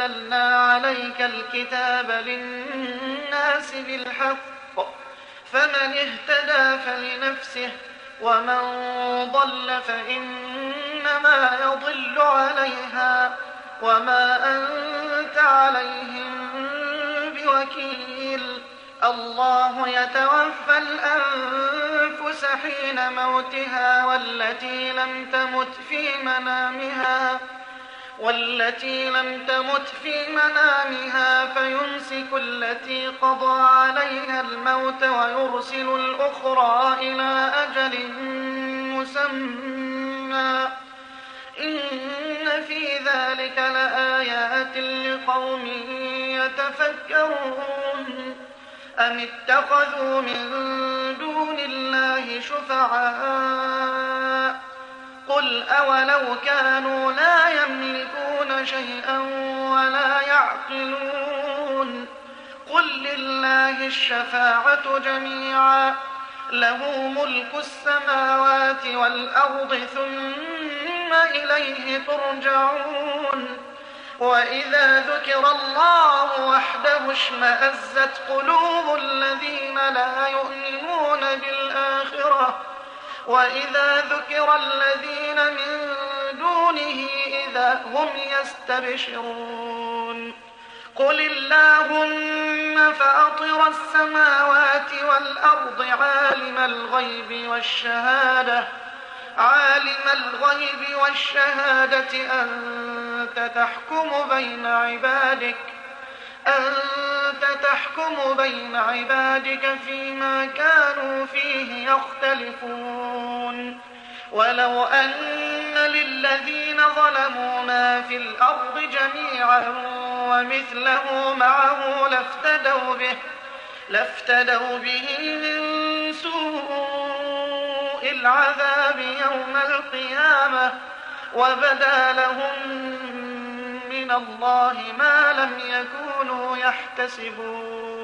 نزلنا عليك الكتاب للناس بالحق، فمن اهتدى فلنفسه، ومن ضل فإنما يضل عليها، وما أنت عليهم بوكيل. الله يتوفى الأنفس حين موتها والتي لم تمت في منامها فيمسك التي قضى عليها الموت ويرسل الأخرى إلى أجل مسمى. إن في ذلك لآيات لقوم يتفكرون. أم اتخذوا من دون الله شفعاء، قل أولو كانوا لا يملكون شيئا ولا يعقلون. قل لله الشفاعة جميعا، له ملك السماوات والأرض ثم إليه ترجعون. وإذا ذكر الله وحده اشمأزت قلوب الذين لا يؤمنون بالآخرة، وإذا ذكر الذين من دونه إذا هم يستبشرون. قل اللهم فاطر السماوات والأرض عالم الغيب والشهادة أنت تحكم بين عبادك فيما كانوا فيه يختلفون. ولو أن للذين ظلموا ما في الأرض جميعا ومثله معه لافتدوا به من سوء العذاب يوم القيامة، وبدا لهم من الله ما لم يكونوا يحتسبون.